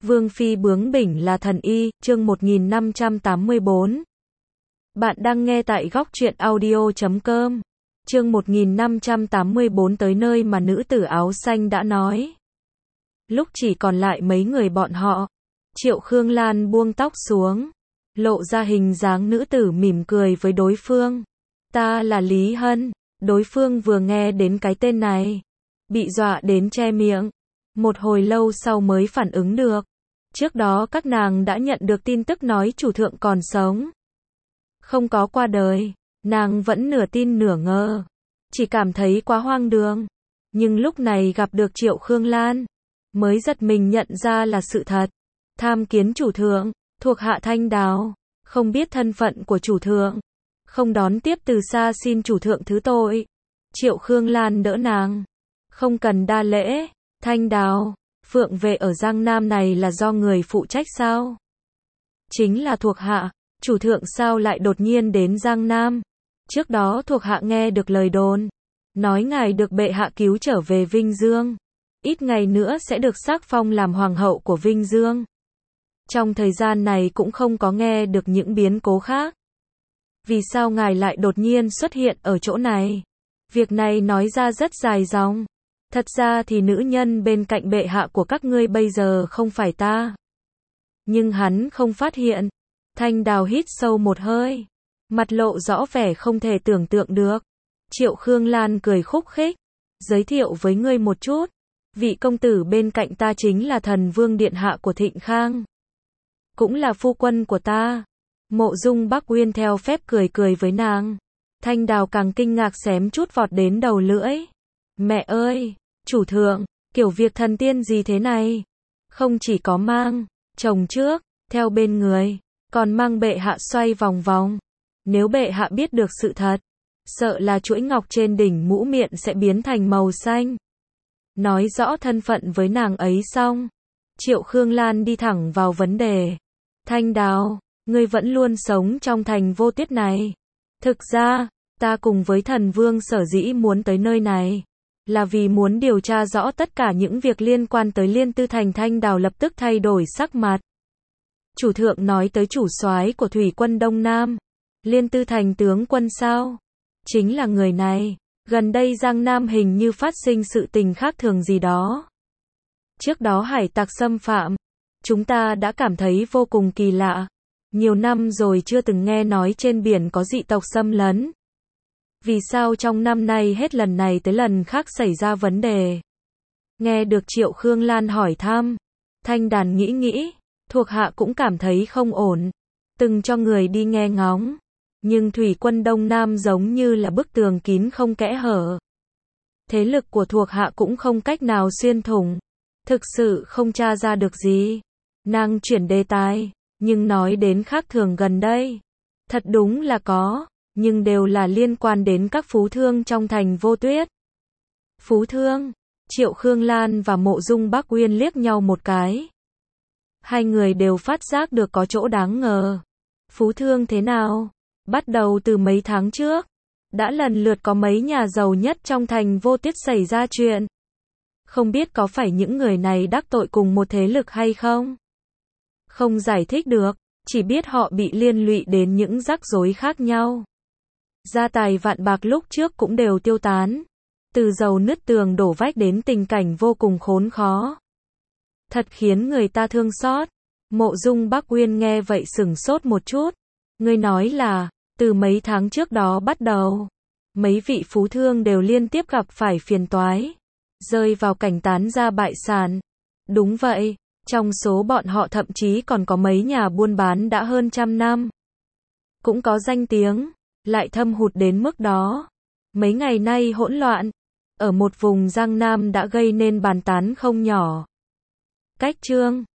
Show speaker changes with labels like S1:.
S1: Vương phi bướng bỉnh là thần y, chương 1584. Bạn đang nghe tại góc truyện audio.com. Chương 1584 tới nơi mà nữ tử áo xanh đã nói. Lúc chỉ còn lại mấy người bọn họ, Triệu Khương Lan buông tóc xuống, lộ ra hình dáng nữ tử mỉm cười với đối phương. Ta là Lý Hân. Đối phương vừa nghe đến cái tên này, bị dọa đến che miệng. Một hồi lâu sau mới phản ứng được. Trước đó các nàng đã nhận được tin tức nói chủ thượng còn sống, không có qua đời. Nàng vẫn nửa tin nửa ngờ, chỉ cảm thấy quá hoang đường. Nhưng lúc này gặp được Triệu Khương Lan, mới giật mình nhận ra là sự thật. Tham kiến chủ thượng, thuộc hạ Thanh Đào, không biết thân phận của chủ thượng, không đón tiếp từ xa, xin chủ thượng thứ tội. Triệu Khương Lan đỡ nàng. Không cần đa lễ. Thanh Đào, Phượng vệ ở Giang Nam này là do người phụ trách sao? Chính là thuộc hạ. Chủ thượng sao lại đột nhiên đến Giang Nam? Trước đó thuộc hạ nghe được lời đồn, nói ngài được bệ hạ cứu trở về Vinh Dương, ít ngày nữa sẽ được sắc phong làm hoàng hậu của Vinh Dương. Trong thời gian này cũng không có nghe được những biến cố khác. Vì sao ngài lại đột nhiên xuất hiện ở chỗ này? Việc này nói ra rất dài dòng. Thật ra thì nữ nhân bên cạnh bệ hạ của các ngươi bây giờ không phải ta. Nhưng hắn không phát hiện. Thanh Đào hít sâu một hơi, mặt lộ rõ vẻ không thể tưởng tượng được. Triệu Khương Lan cười khúc khích. Giới thiệu với ngươi một chút. Vị công tử bên cạnh ta chính là thần vương điện hạ của Thịnh Khang, cũng là phu quân của ta. Mộ Dung Bắc Uyên theo phép cười cười với nàng. Thanh Đào càng kinh ngạc xém chút vọt đến đầu lưỡi. Mẹ ơi, chủ thượng, kiểu việc thần tiên gì thế này? Không chỉ có mang chồng trước, theo bên người, còn mang bệ hạ xoay vòng vòng. Nếu bệ hạ biết được sự thật, sợ là chuỗi ngọc trên đỉnh mũ miệng sẽ biến thành màu xanh. Nói rõ thân phận với nàng ấy xong, Triệu Khương Lan đi thẳng vào vấn đề. Thanh Đào, ngươi vẫn luôn sống trong thành Vô Tuyết này. Thực ra, ta cùng với thần vương sở dĩ muốn tới nơi này, là vì muốn điều tra rõ tất cả những việc liên quan tới Liên Tư Thành. Thanh Đào lập tức thay đổi sắc mặt. Chủ thượng nói tới chủ soái của thủy quân Đông Nam, Liên Tư Thành tướng quân sao? Chính là người này. Gần đây Giang Nam hình như phát sinh sự tình khác thường gì đó. Trước đó hải tặc xâm phạm, chúng ta đã cảm thấy vô cùng kỳ lạ. Nhiều năm rồi chưa từng nghe nói trên biển có dị tộc xâm lấn. Vì sao trong năm nay hết lần này tới lần khác xảy ra vấn đề? Nghe được Triệu Khương Lan hỏi thăm, Thanh Đàn nghĩ, thuộc hạ cũng cảm thấy không ổn. Từng cho người đi nghe ngóng, nhưng thủy quân Đông Nam giống như là bức tường kín không kẽ hở. Thế lực của thuộc hạ cũng không cách nào xuyên thủng. Thực sự không tra ra được gì. Nàng chuyển đề tài, nhưng nói đến khác thường gần đây. Thật đúng là có, nhưng đều là liên quan đến các phú thương trong thành Vô Tuyết. Phú thương? Triệu Khương Lan và Mộ Dung Bắc Uyên liếc nhau một cái. Hai người đều phát giác được có chỗ đáng ngờ. Phú thương thế nào? Bắt đầu từ mấy tháng trước, đã lần lượt có mấy nhà giàu nhất trong thành Vô Tuyết xảy ra chuyện. Không biết có phải những người này đắc tội cùng một thế lực hay không? Không giải thích được, chỉ biết họ bị liên lụy đến những rắc rối khác nhau. Gia tài vạn bạc lúc trước cũng đều tiêu tán. Từ giàu nứt tường đổ vách đến tình cảnh vô cùng khốn khó. Thật khiến người ta thương xót. Mộ Dung Bắc Uyên nghe vậy sửng sốt một chút. Ngươi nói là, từ mấy tháng trước đó bắt đầu, mấy vị phú thương đều liên tiếp gặp phải phiền toái, rơi vào cảnh tán gia bại sản. Đúng vậy, trong số bọn họ thậm chí còn có mấy nhà buôn bán đã hơn 100 năm. Cũng có danh tiếng, lại thâm hụt đến mức đó. Mấy ngày nay hỗn loạn ở một vùng Giang Nam đã gây nên bàn tán không nhỏ. Cách chương